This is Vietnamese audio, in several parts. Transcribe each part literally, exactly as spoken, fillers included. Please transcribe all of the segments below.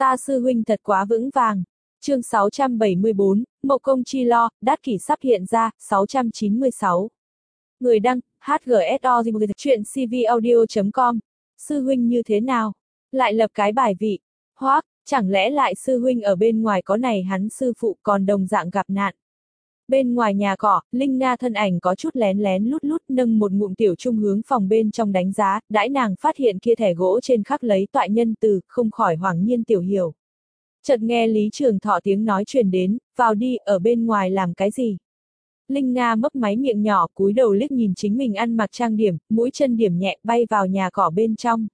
Ta sư huynh thật quá vững vàng. Chương sáu trăm bảy mươi bốn, Mộ Công Chi Lo, đát kỷ sắp hiện ra, sáu trăm chín mươi sáu. Người đăng, hát giê ét o, chuyện cvaudio chấm com. Sư huynh như thế nào? Lại lập cái bài vị. Hoác, chẳng lẽ lại sư huynh ở bên ngoài có này hắn sư phụ còn đồng dạng gặp nạn. Bên ngoài nhà cỏ, Linh Nga thân ảnh có chút lén lén lút lút nâng một ngụm tiểu trung hướng phòng bên trong đánh giá, đãi nàng phát hiện kia thẻ gỗ trên khắc lấy toại nhân từ, không khỏi hoảng nhiên tiểu hiểu. Chợt nghe Lý Trường Thọ tiếng nói truyền đến, vào đi, ở bên ngoài làm cái gì? Linh Nga mấp máy miệng nhỏ, cúi đầu liếc nhìn chính mình ăn mặc trang điểm, mũi chân điểm nhẹ bay vào nhà cỏ bên trong.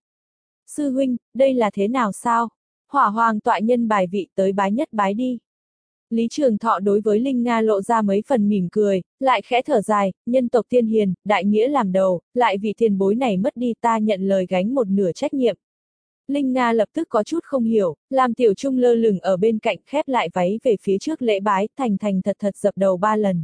Sư huynh, đây là thế nào sao? Hỏa hoàng toại nhân bài vị tới bái nhất bái đi. Lý Trường Thọ đối với Linh Nga lộ ra mấy phần mỉm cười, lại khẽ thở dài, nhân tộc tiên hiền, đại nghĩa làm đầu, lại vì tiền bối này mất đi ta nhận lời gánh một nửa trách nhiệm. Linh Nga lập tức có chút không hiểu, làm tiểu trung lơ lửng ở bên cạnh khép lại váy về phía trước lễ bái, thành thành thật thật dập đầu ba lần.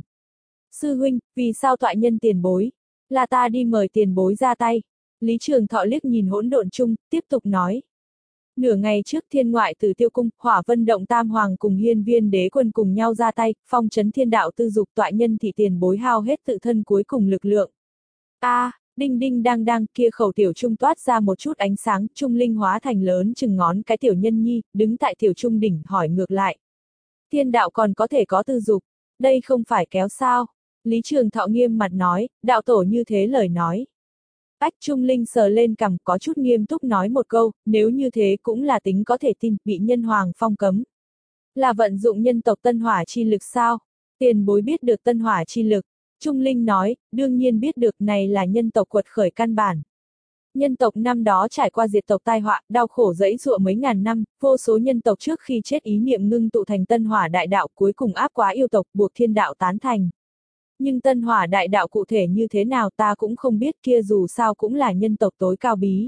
Sư huynh, vì sao toại nhân tiền bối? Là ta đi mời tiền bối ra tay. Lý Trường Thọ liếc nhìn hỗn độn chung, tiếp tục nói. Nửa ngày trước thiên ngoại từ tiêu cung, hỏa vân động tam hoàng cùng hiên viên đế quân cùng nhau ra tay, phong trấn thiên đạo tư dục toại nhân thị tiền bối hao hết tự thân cuối cùng lực lượng. A, à, đinh đinh đang đang kia khẩu tiểu trung toát ra một chút ánh sáng, trung linh hóa thành lớn chừng ngón cái tiểu nhân nhi, đứng tại tiểu trung đỉnh hỏi ngược lại. Thiên đạo còn có thể có tư dục, đây không phải kéo sao? Lý Trường Thọ nghiêm mặt nói, đạo tổ như thế lời nói. Ách Trung Linh sờ lên cằm có chút nghiêm túc nói một câu, nếu như thế cũng là tính có thể tin, bị nhân hoàng phong cấm. Là vận dụng nhân tộc tân hỏa chi lực sao? Tiền bối biết được tân hỏa chi lực. Trung Linh nói, đương nhiên biết được này là nhân tộc quật khởi căn bản. Nhân tộc năm đó trải qua diệt tộc tai họa, đau khổ dẫy dụa mấy ngàn năm, vô số nhân tộc trước khi chết ý niệm ngưng tụ thành tân hỏa đại đạo cuối cùng áp quá yêu tộc buộc thiên đạo tán thành. Nhưng tân hỏa đại đạo cụ thể như thế nào ta cũng không biết kia dù sao cũng là nhân tộc tối cao bí.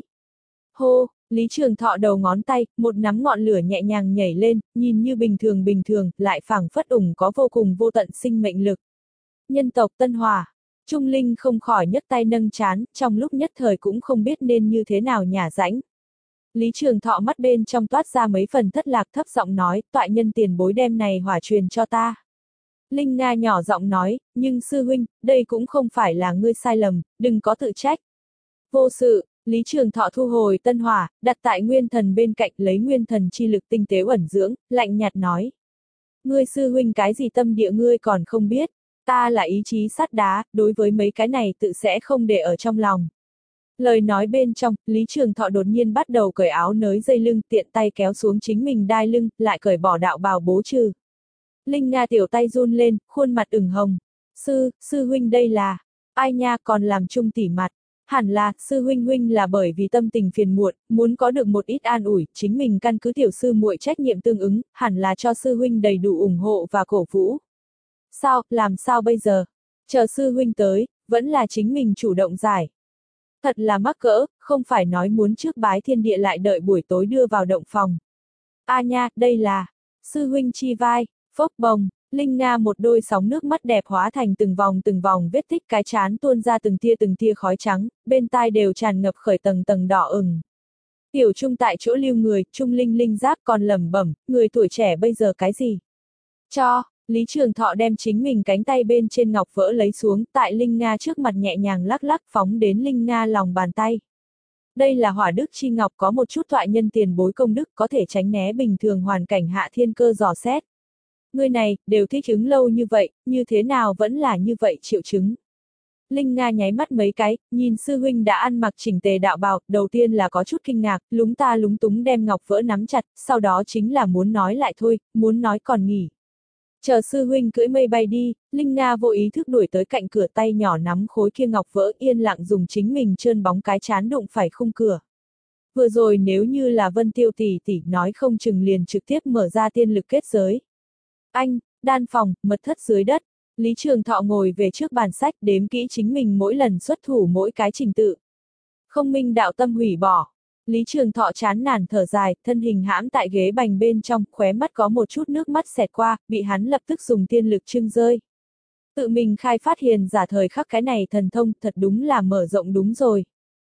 Hô, Lý Trường Thọ đầu ngón tay, một nắm ngọn lửa nhẹ nhàng nhảy lên, nhìn như bình thường bình thường, lại phảng phất ủng có vô cùng vô tận sinh mệnh lực. Nhân tộc tân hỏa, Trung Linh không khỏi nhấc tay nâng chán, trong lúc nhất thời cũng không biết nên như thế nào nhả rãnh. Lý Trường Thọ mắt bên trong toát ra mấy phần thất lạc thấp giọng nói, toại nhân tiền bối đem này hỏa truyền cho ta. Linh Nga nhỏ giọng nói, nhưng sư huynh, đây cũng không phải là ngươi sai lầm, đừng có tự trách. Vô sự, Lý Trường Thọ thu hồi tân hỏa, đặt tại nguyên thần bên cạnh lấy nguyên thần chi lực tinh tế ẩn dưỡng, lạnh nhạt nói. Ngươi sư huynh cái gì tâm địa ngươi còn không biết, ta là ý chí sắt đá, đối với mấy cái này tự sẽ không để ở trong lòng. Lời nói bên trong, Lý Trường Thọ đột nhiên bắt đầu cởi áo nới dây lưng tiện tay kéo xuống chính mình đai lưng, lại cởi bỏ đạo bào bố trừ. Linh Nga tiểu tay run lên, khuôn mặt ửng hồng. Sư, sư huynh đây là, ai nha còn làm chung tỉ mặt. Hẳn là, sư huynh huynh là bởi vì tâm tình phiền muộn, muốn có được một ít an ủi, chính mình căn cứ tiểu sư muội trách nhiệm tương ứng, hẳn là cho sư huynh đầy đủ ủng hộ và cổ vũ. Sao, làm sao bây giờ? Chờ sư huynh tới, vẫn là chính mình chủ động giải. Thật là mắc cỡ, không phải nói muốn trước bái thiên địa lại đợi buổi tối đưa vào động phòng. A nha, đây là, sư huynh chi vai. Phốc bồng, Linh Nga một đôi sóng nước mắt đẹp hóa thành từng vòng từng vòng vết tích cái chán tuôn ra từng tia từng tia khói trắng, bên tai đều tràn ngập khởi tầng tầng đỏ ửng. Tiểu Trung tại chỗ lưu người, Trung Linh Linh giáp còn lẩm bẩm, người tuổi trẻ bây giờ cái gì? Cho, Lý Trường Thọ đem chính mình cánh tay bên trên ngọc vỡ lấy xuống, tại Linh Nga trước mặt nhẹ nhàng lắc lắc phóng đến Linh Nga lòng bàn tay. Đây là hỏa đức chi ngọc có một chút thoại nhân tiền bối công đức có thể tránh né bình thường hoàn cảnh hạ thiên cơ dò xét. Người này, đều thích ứng lâu như vậy, như thế nào vẫn là như vậy triệu chứng. Linh Nga nháy mắt mấy cái, nhìn sư huynh đã ăn mặc chỉnh tề đạo bào, đầu tiên là có chút kinh ngạc, lúng ta lúng túng đem ngọc vỡ nắm chặt, sau đó chính là muốn nói lại thôi, muốn nói còn nghỉ. Chờ sư huynh cưỡi mây bay đi, Linh Nga vô ý thức đuổi tới cạnh cửa tay nhỏ nắm khối kia ngọc vỡ yên lặng dùng chính mình trơn bóng cái chán đụng phải khung cửa. Vừa rồi nếu như là Vân Tiêu tỷ tỷ nói không chừng liền trực tiếp mở ra tiên lực kết giới. Anh, đan phòng, mật thất dưới đất, Lý Trường Thọ ngồi về trước bàn sách đếm kỹ chính mình mỗi lần xuất thủ mỗi cái trình tự. Không minh đạo tâm hủy bỏ. Lý Trường Thọ chán nản thở dài, thân hình hãm tại ghế bành bên trong, khóe mắt có một chút nước mắt xẹt qua, bị hắn lập tức dùng tiên lực trưng rơi. Tự mình khai phát hiền giả thời khắc cái này thần thông thật đúng là mở rộng đúng rồi.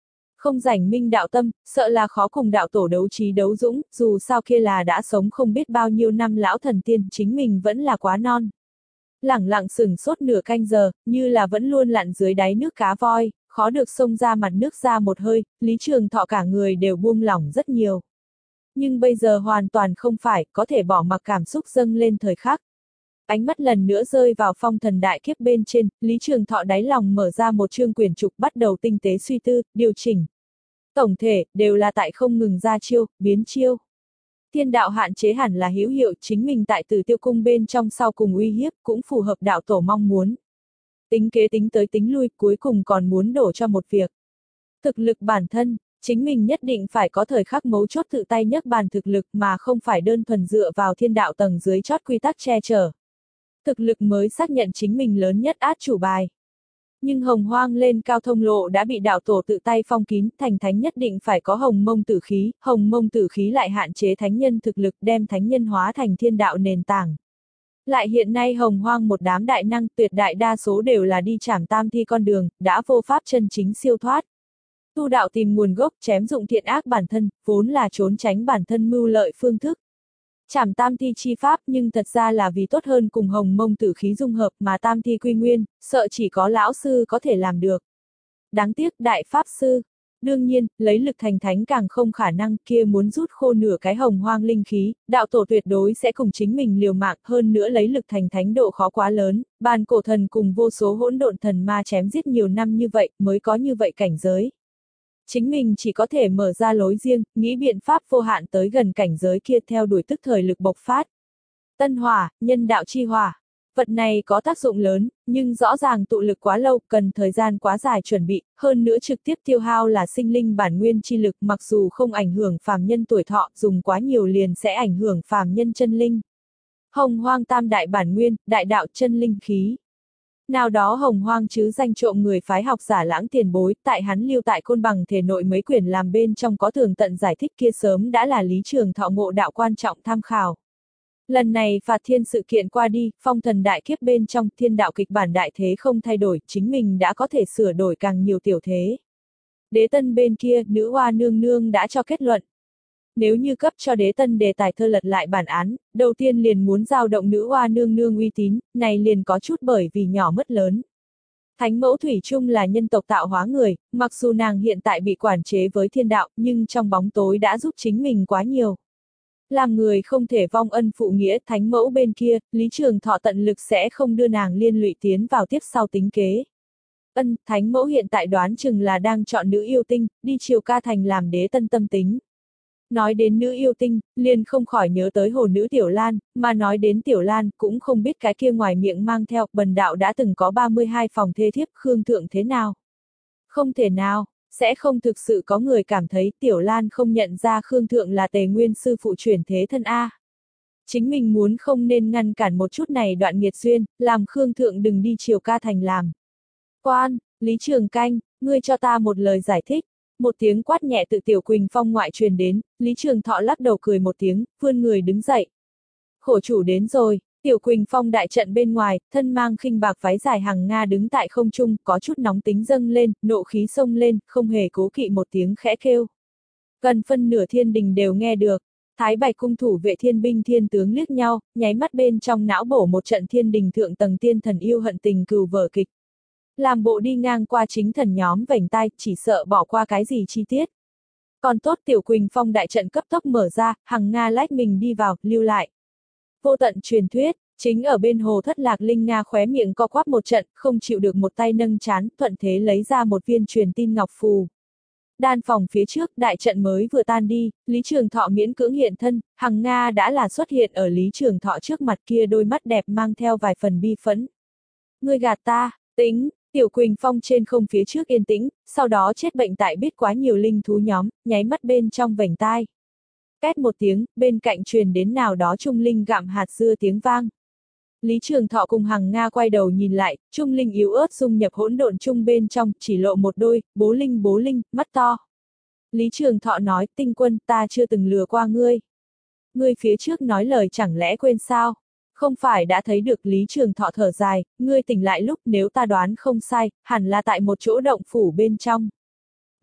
Không rảnh minh đạo tâm, sợ là khó cùng đạo tổ đấu trí đấu dũng, dù sao kia là đã sống không biết bao nhiêu năm lão thần tiên, chính mình vẫn là quá non. Lẳng lặng sửng sốt nửa canh giờ, như là vẫn luôn lặn dưới đáy nước cá voi, khó được xông ra mặt nước ra một hơi, Lý Trường Thọ cả người đều buông lỏng rất nhiều. Nhưng bây giờ hoàn toàn không phải, có thể bỏ mặc cảm xúc dâng lên thời khắc. Ánh mắt lần nữa rơi vào phong thần đại kiếp bên trên, Lý Trường Thọ đáy lòng mở ra một chương quyển trục bắt đầu tinh tế suy tư, điều chỉnh. Tổng thể, đều là tại không ngừng ra chiêu, biến chiêu. Thiên đạo hạn chế hẳn là hữu hiệu, chính mình tại Tử Tiêu cung bên trong sau cùng uy hiếp, cũng phù hợp đạo tổ mong muốn. Tính kế tính tới tính lui, cuối cùng còn muốn đổ cho một việc. Thực lực bản thân, chính mình nhất định phải có thời khắc mấu chốt tự tay nhấc bàn thực lực mà không phải đơn thuần dựa vào thiên đạo tầng dưới chót quy tắc che chở. Thực lực mới xác nhận chính mình lớn nhất át chủ bài. Nhưng hồng hoang lên cao thông lộ đã bị đạo tổ tự tay phong kín, thành thánh nhất định phải có hồng mông tử khí, hồng mông tử khí lại hạn chế thánh nhân thực lực đem thánh nhân hóa thành thiên đạo nền tảng. Lại hiện nay hồng hoang một đám đại năng tuyệt đại đa số đều là đi trảm tam thi con đường, đã vô pháp chân chính siêu thoát. Tu đạo tìm nguồn gốc chém dụng thiện ác bản thân, vốn là trốn tránh bản thân mưu lợi phương thức. Trảm tam thi chi pháp nhưng thật ra là vì tốt hơn cùng hồng mông tử khí dung hợp mà tam thi quy nguyên, sợ chỉ có lão sư có thể làm được. Đáng tiếc đại pháp sư. Đương nhiên, lấy lực thành thánh càng không khả năng, kia muốn rút khô nửa cái hồng hoang linh khí, đạo tổ tuyệt đối sẽ cùng chính mình liều mạng, hơn nữa lấy lực thành thánh độ khó quá lớn, bàn cổ thần cùng vô số hỗn độn thần ma chém giết nhiều năm như vậy, mới có như vậy cảnh giới. Chính mình chỉ có thể mở ra lối riêng, nghĩ biện pháp vô hạn tới gần cảnh giới kia theo đuổi tức thời lực bộc phát. Tân hỏa, nhân đạo chi hỏa. Vật này có tác dụng lớn, nhưng rõ ràng tụ lực quá lâu, cần thời gian quá dài chuẩn bị, hơn nữa trực tiếp tiêu hao là sinh linh bản nguyên chi lực, mặc dù không ảnh hưởng phàm nhân tuổi thọ, dùng quá nhiều liền sẽ ảnh hưởng phàm nhân chân linh. Hồng hoang tam đại bản nguyên, đại đạo chân linh khí. Nào đó hồng hoang chứ danh trộm người phái học giả lãng tiền bối, tại hắn lưu tại côn bằng thể nội mấy quyển làm bên trong có tường tận giải thích kia sớm đã là Lý Trường Thọ ngộ đạo quan trọng tham khảo. Lần này phạt thiên sự kiện qua đi, phong thần đại kiếp bên trong thiên đạo kịch bản đại thế không thay đổi, chính mình đã có thể sửa đổi càng nhiều tiểu thế. Đế tân bên kia, nữ hoa nương nương đã cho kết luận. Nếu như cấp cho đế tân đề tài thơ lật lại bản án, đầu tiên liền muốn giao động nữ hoa nương nương uy tín, này liền có chút bởi vì nhỏ mất lớn. Thánh mẫu thủy chung là nhân tộc tạo hóa người, mặc dù nàng hiện tại bị quản chế với thiên đạo, nhưng trong bóng tối đã giúp chính mình quá nhiều. Làm người không thể vong ân phụ nghĩa, thánh mẫu bên kia, Lý Trường Thọ tận lực sẽ không đưa nàng liên lụy tiến vào tiếp sau tính kế. Ân, thánh mẫu hiện tại đoán chừng là đang chọn nữ yêu tinh, đi Triều Ca Thành làm đế tân tâm tính. Nói đến nữ yêu tinh, liền không khỏi nhớ tới hồ nữ Tiểu Lan, mà nói đến Tiểu Lan cũng không biết cái kia ngoài miệng mang theo, bần đạo đã từng có ba mươi hai phòng thê thiếp, Khương Thượng thế nào? Không thể nào, sẽ không thực sự có người cảm thấy Tiểu Lan không nhận ra Khương Thượng là Tề Nguyên sư phụ chuyển thế thân A. Chính mình muốn không nên ngăn cản một chút này đoạn nghiệt duyên, làm Khương Thượng đừng đi Triều Ca Thành làm. Quan, Lý Trường Canh, ngươi cho ta một lời giải thích. Một tiếng quát nhẹ từ Tiểu Quỳnh Phong ngoại truyền đến, Lý Trường Thọ lắc đầu cười một tiếng, vươn người đứng dậy. Khổ chủ đến rồi, Tiểu Quỳnh Phong đại trận bên ngoài, thân mang khinh bạc váy dài hằng nga đứng tại không trung, có chút nóng tính dâng lên, nộ khí xông lên, không hề cố kỵ một tiếng khẽ kêu. Gần phân nửa thiên đình đều nghe được. Thái Bạch cung thủ vệ thiên binh thiên tướng liếc nhau, nháy mắt bên trong não bổ một trận thiên đình thượng tầng tiên thần yêu hận tình cừu vở kịch. Làm bộ đi ngang qua chính thần nhóm vành tai, chỉ sợ bỏ qua cái gì chi tiết. Còn tốt Tiểu Quỳnh Phong đại trận cấp tốc mở ra, hằng nga lách mình đi vào, lưu lại. Vô tận truyền thuyết, chính ở bên hồ thất lạc linh nga khóe miệng co quắp một trận, không chịu được một tay nâng chán, thuận thế lấy ra một viên truyền tin ngọc phù. Đan phòng phía trước, đại trận mới vừa tan đi, Lý Trường Thọ miễn cưỡng hiện thân, hằng nga đã là xuất hiện ở Lý Trường Thọ trước mặt kia đôi mắt đẹp mang theo vài phần bi phẫn. Ngươi gạt ta, tính. Tiểu Quỳnh Phong trên không phía trước yên tĩnh, sau đó chết bệnh tại biết quá nhiều linh thú nhóm, nháy mắt bên trong vành tai. Két một tiếng, bên cạnh truyền đến nào đó trung linh gặm hạt dưa tiếng vang. Lý Trường Thọ cùng hằng nga quay đầu nhìn lại, trung linh yếu ớt dung nhập hỗn độn chung bên trong, chỉ lộ một đôi, bố linh bố linh, mắt to. Lý Trường Thọ nói, tinh quân, ta chưa từng lừa qua ngươi. Ngươi phía trước nói lời chẳng lẽ quên sao? Không phải đã thấy được Lý Trường Thọ thở dài, ngươi tỉnh lại lúc nếu ta đoán không sai, hẳn là tại một chỗ động phủ bên trong.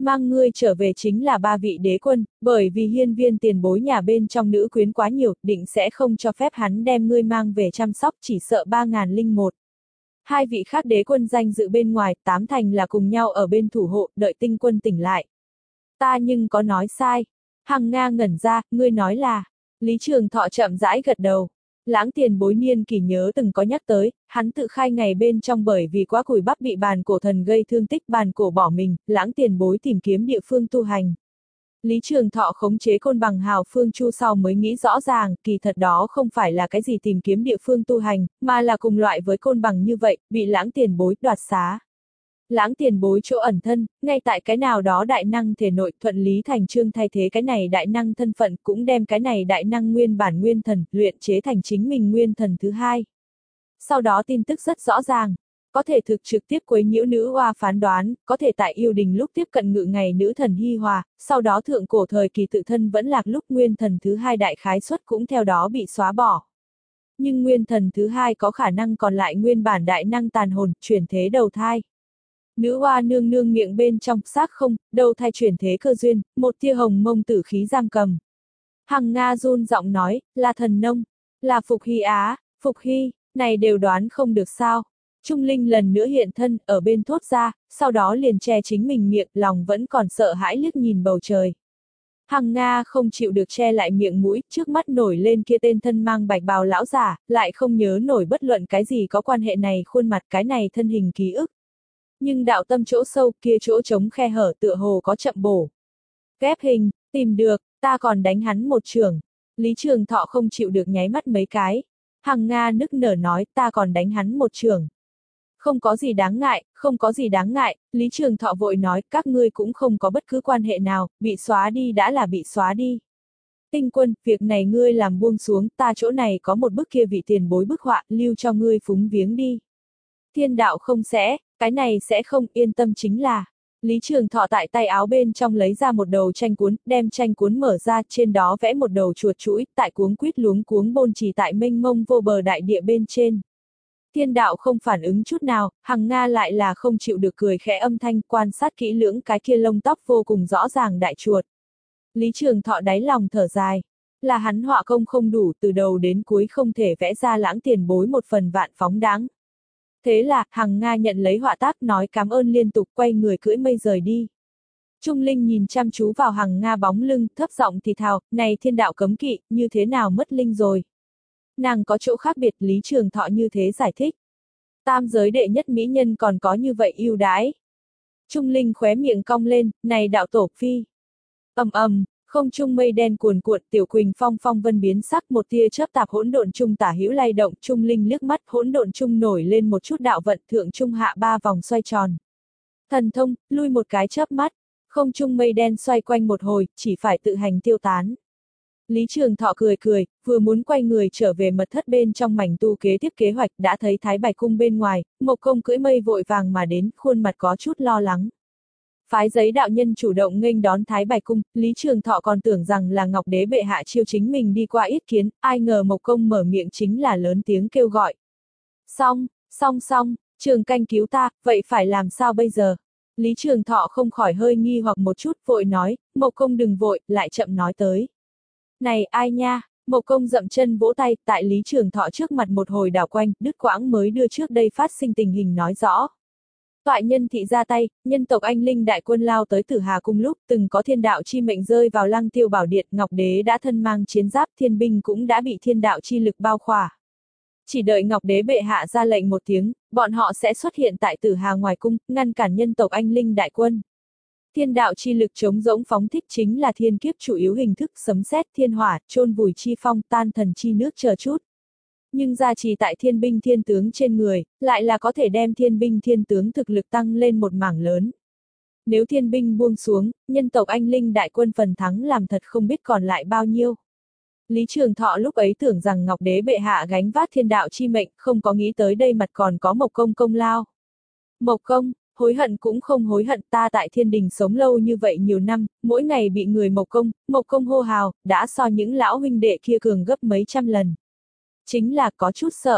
Mang ngươi trở về chính là ba vị đế quân, bởi vì hiên viên tiền bối nhà bên trong nữ quyến quá nhiều, định sẽ không cho phép hắn đem ngươi mang về chăm sóc, chỉ sợ ba ngàn linh một. Hai vị khác đế quân danh dự bên ngoài, tám thành là cùng nhau ở bên thủ hộ, đợi tinh quân tỉnh lại. Ta nhưng có nói sai. Hằng Nga ngẩn ra, ngươi nói là. Lý Trường Thọ chậm rãi gật đầu. Lãng tiền bối niên kỳ nhớ từng có nhắc tới, hắn tự khai ngày bên trong bởi vì quá cùi bắp bị bàn cổ thần gây thương tích, bàn cổ bỏ mình, lãng tiền bối tìm kiếm địa phương tu hành. Lý Trường Thọ khống chế côn bằng hào phương chu sau mới nghĩ rõ ràng, kỳ thật đó không phải là cái gì tìm kiếm địa phương tu hành, mà là cùng loại với côn bằng như vậy, bị lãng tiền bối đoạt xá. Lãng tiền bối chỗ ẩn thân, ngay tại cái nào đó đại năng thể nội, thuận lý thành chương thay thế cái này đại năng thân phận, cũng đem cái này đại năng nguyên bản nguyên thần, luyện chế thành chính mình nguyên thần thứ hai. Sau đó tin tức rất rõ ràng, có thể thực trực tiếp quấy nhiễu nữ oa phán đoán, có thể tại yêu đình lúc tiếp cận ngự ngày nữ thần Hi Hòa, sau đó thượng cổ thời kỳ tự thân vẫn lạc lúc nguyên thần thứ hai đại khái suất cũng theo đó bị xóa bỏ. Nhưng nguyên thần thứ hai có khả năng còn lại nguyên bản đại năng tàn hồn, chuyển thế đầu thai. Nữ oa nương nương miệng bên trong xác không, đầu thai chuyển thế cơ duyên, một tia hồng mông tử khí giam cầm. Hằng Nga run giọng nói, là thần nông, là Phục Hy á, Phục Hy, này đều đoán không được sao. Trung Linh lần nữa hiện thân, ở bên thốt ra, sau đó liền che chính mình miệng, lòng vẫn còn sợ hãi liếc nhìn bầu trời. Hằng Nga không chịu được che lại miệng mũi, trước mắt nổi lên kia tên thân mang bạch bào lão giả, lại không nhớ nổi bất luận cái gì có quan hệ này khuôn mặt cái này thân hình ký ức. Nhưng đạo tâm chỗ sâu kia chỗ trống khe hở tựa hồ có chậm bổ. Ghép hình, tìm được, ta còn đánh hắn một chưởng. Lý Trường Thọ không chịu được nháy mắt mấy cái. Hằng Nga nức nở nói ta còn đánh hắn một chưởng. Không có gì đáng ngại, không có gì đáng ngại, Lý Trường Thọ vội nói các ngươi cũng không có bất cứ quan hệ nào, bị xóa đi đã là bị xóa đi. Tinh quân, việc này ngươi làm buông xuống, ta chỗ này có một bức kia vị tiền bối bức họa, lưu cho ngươi phúng viếng đi. Thiên đạo không sẽ, cái này sẽ không, yên tâm chính là. Lý Trường Thọ tại tay áo bên trong lấy ra một đầu tranh cuốn, đem tranh cuốn mở ra, trên đó vẽ một đầu chuột chuỗi, tại cuống quýt luống cuống bôn trì tại mênh mông vô bờ đại địa bên trên. Thiên đạo không phản ứng chút nào, Hằng Nga lại là không chịu được cười khẽ âm thanh, quan sát kỹ lưỡng cái kia lông tóc vô cùng rõ ràng đại chuột. Lý Trường Thọ đáy lòng thở dài, là hắn họa công không đủ, từ đầu đến cuối không thể vẽ ra lãng tiền bối một phần vạn phóng đáng. Thế là, Hằng Nga nhận lấy họa tác nói cảm ơn liên tục, quay người cưỡi mây rời đi. Trung Linh nhìn chăm chú vào Hằng Nga bóng lưng, thấp giọng thì thào, này thiên đạo cấm kỵ, như thế nào mất linh rồi. Nàng có chỗ khác biệt, Lý Trường Thọ như thế giải thích. Tam giới đệ nhất mỹ nhân còn có như vậy ưu đãi. Trung Linh khóe miệng cong lên, này đạo tổ phi. Ầm ầm, không trung mây đen cuồn cuộn, Tiểu Quỳnh phong phong vân biến sắc, một tia chớp tạp hỗn độn trung tả hữu lay động, Trung Linh liếc mắt, hỗn độn trung nổi lên một chút đạo vận, thượng trung hạ ba vòng xoay tròn. Thần thông, lui một cái chớp mắt, không trung mây đen xoay quanh một hồi, chỉ phải tự hành tiêu tán. Lý Trường Thọ cười cười, vừa muốn quay người trở về mật thất bên trong mảnh tu kế tiếp kế hoạch, đã thấy Thái Bạch cung bên ngoài, Mộc Công cưỡi mây vội vàng mà đến, khuôn mặt có chút lo lắng. Phái giấy đạo nhân chủ động nghênh đón Thái Bạch cung, Lý Trường Thọ còn tưởng rằng là Ngọc Đế bệ hạ chiêu chính mình đi qua yết kiến, ai ngờ Mộc Công mở miệng chính là lớn tiếng kêu gọi. Xong, xong xong, Trường canh cứu ta, vậy phải làm sao bây giờ? Lý Trường Thọ không khỏi hơi nghi hoặc một chút, vội nói, Mộc Công đừng vội, lại chậm nói tới. Này ai nha, Mộc Công dậm chân vỗ tay, tại Lý Trường Thọ trước mặt một hồi đảo quanh, đứt quãng mới đưa trước đây phát sinh tình hình nói rõ. Toại nhân thị ra tay, nhân tộc anh linh đại quân lao tới Tử Hà cung lúc, từng có thiên đạo chi mệnh rơi vào Lăng Tiêu bảo điện, Ngọc Đế đã thân mang chiến giáp, thiên binh cũng đã bị thiên đạo chi lực bao khỏa. Chỉ đợi Ngọc Đế bệ hạ ra lệnh một tiếng, bọn họ sẽ xuất hiện tại Tử Hà ngoài cung, ngăn cản nhân tộc anh linh đại quân. Thiên đạo chi lực chống rỗng phóng thích chính là thiên kiếp chủ yếu hình thức, sấm sét, thiên hỏa, chôn vùi chi phong, tan thần chi nước chờ chút. Nhưng gia trì tại thiên binh thiên tướng trên người, lại là có thể đem thiên binh thiên tướng thực lực tăng lên một mảng lớn. Nếu thiên binh buông xuống, nhân tộc anh linh đại quân phần thắng làm thật không biết còn lại bao nhiêu. Lý Trường Thọ lúc ấy tưởng rằng Ngọc Đế bệ hạ gánh vác thiên đạo chi mệnh, không có nghĩ tới đây mặt còn có Mộc Công công lao. Mộc Công, hối hận cũng không hối hận, ta tại thiên đình sống lâu như vậy nhiều năm, mỗi ngày bị người Mộc Công, Mộc Công hô hào, đã so những lão huynh đệ kia cường gấp mấy trăm lần. Chính là có chút sợ.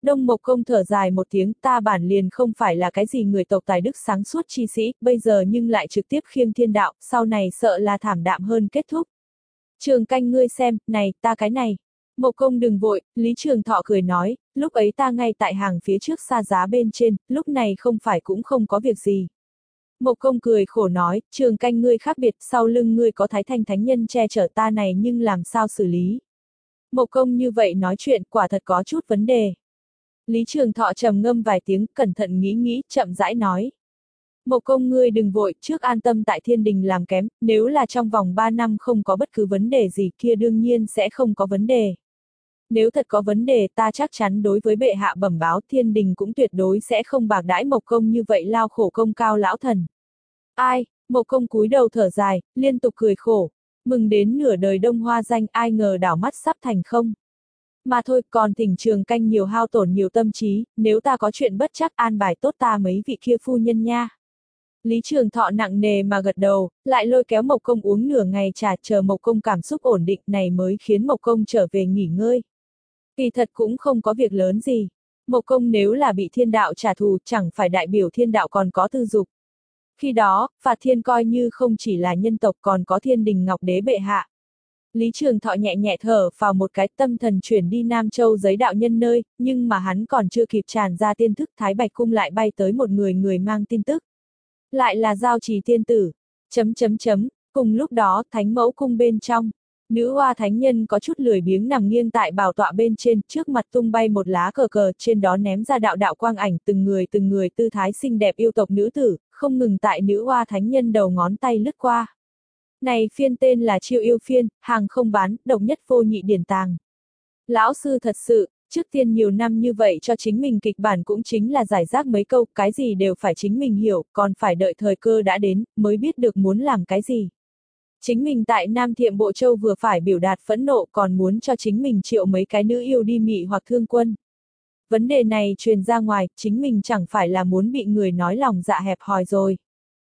Đông Mộc Công thở dài một tiếng, ta bản liền không phải là cái gì người tộc tài đức sáng suốt chi sĩ, bây giờ nhưng lại trực tiếp khiêng thiên đạo, sau này sợ là thảm đạm hơn kết thúc. Trường Canh ngươi xem, này, ta cái này. Mộc Công đừng vội, Lý Trường Thọ cười nói, lúc ấy ta ngay tại hàng phía trước xa giá bên trên, lúc này không phải cũng không có việc gì. Mộc Công cười khổ nói, Trường Canh ngươi khác biệt, sau lưng ngươi có Thái Thanh Thánh Nhân che chở ta này nhưng làm sao xử lý. Mộc Công như vậy nói chuyện quả thật có chút vấn đề. Lý Trường Thọ trầm ngâm vài tiếng, cẩn thận nghĩ nghĩ, chậm rãi nói. Mộc Công ngươi đừng vội, trước an tâm tại thiên đình làm kém, nếu là trong vòng ba năm không có bất cứ vấn đề gì kia đương nhiên sẽ không có vấn đề. Nếu thật có vấn đề ta chắc chắn đối với bệ hạ bẩm báo thiên đình cũng tuyệt đối sẽ không bạc đãi Mộc Công như vậy lao khổ công cao lão thần. Ai, Mộc Công cúi đầu thở dài, liên tục cười khổ, mừng đến nửa đời đông hoa danh ai ngờ đảo mắt sắp thành không. Mà thôi còn thỉnh Trường Canh nhiều hao tổn nhiều tâm trí, nếu ta có chuyện bất chắc an bài tốt ta mấy vị kia phu nhân nha. Lý Trường Thọ nặng nề mà gật đầu, lại lôi kéo Mộc Công uống nửa ngày trà chờ Mộc Công cảm xúc ổn định này mới khiến Mộc Công trở về nghỉ ngơi. Kỳ thật cũng không có việc lớn gì. Mộc Công nếu là bị thiên đạo trả thù chẳng phải đại biểu thiên đạo còn có tư dục. Khi đó, phạt thiên coi như không chỉ là nhân tộc còn có thiên đình ngọc đế bệ hạ. Lý Trường Thọ nhẹ nhẹ thở vào một cái tâm thần chuyển đi Nam Châu giấy đạo nhân nơi, nhưng mà hắn còn chưa kịp tràn ra tiên thức Thái Bạch Cung lại bay tới một người người mang tin tức. Lại là Giao Trì tiên tử. Chấm chấm chấm, cùng lúc đó Thánh Mẫu Cung bên trong. Nữ hoa thánh nhân có chút lười biếng nằm nghiêng tại bảo tọa bên trên, trước mặt tung bay một lá cờ cờ, trên đó ném ra đạo đạo quang ảnh, từng người từng người tư thái xinh đẹp yêu tộc nữ tử, không ngừng tại nữ hoa thánh nhân đầu ngón tay lướt qua. Này phiên tên là Chiêu Yêu Phiên, hàng không bán, độc nhất vô nhị điển tàng. Lão sư thật sự, trước tiên nhiều năm như vậy cho chính mình kịch bản cũng chính là giải rác mấy câu, cái gì đều phải chính mình hiểu, còn phải đợi thời cơ đã đến, mới biết được muốn làm cái gì. Chính mình tại Nam Thiệm Bộ Châu vừa phải biểu đạt phẫn nộ còn muốn cho chính mình triệu mấy cái nữ yêu đi mị hoặc thương quân. Vấn đề này truyền ra ngoài, chính mình chẳng phải là muốn bị người nói lòng dạ hẹp hòi rồi.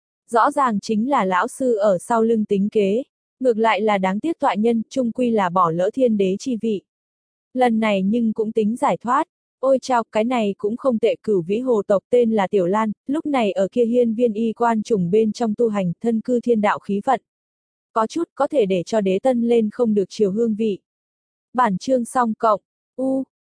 Rõ ràng chính là lão sư ở sau lưng tính kế, ngược lại là đáng tiếc tọa nhân, chung quy là bỏ lỡ thiên đế chi vị. Lần này nhưng cũng tính giải thoát, ôi chao, cái này cũng không tệ. Cửu vĩ hồ tộc tên là Tiểu Lan, lúc này ở kia hiên viên y quan trùng bên trong tu hành, thân cư thiên đạo khí vận. Có chút có thể để cho đế tân lên không được chiều hương vị. Bản chương xong cộng, u,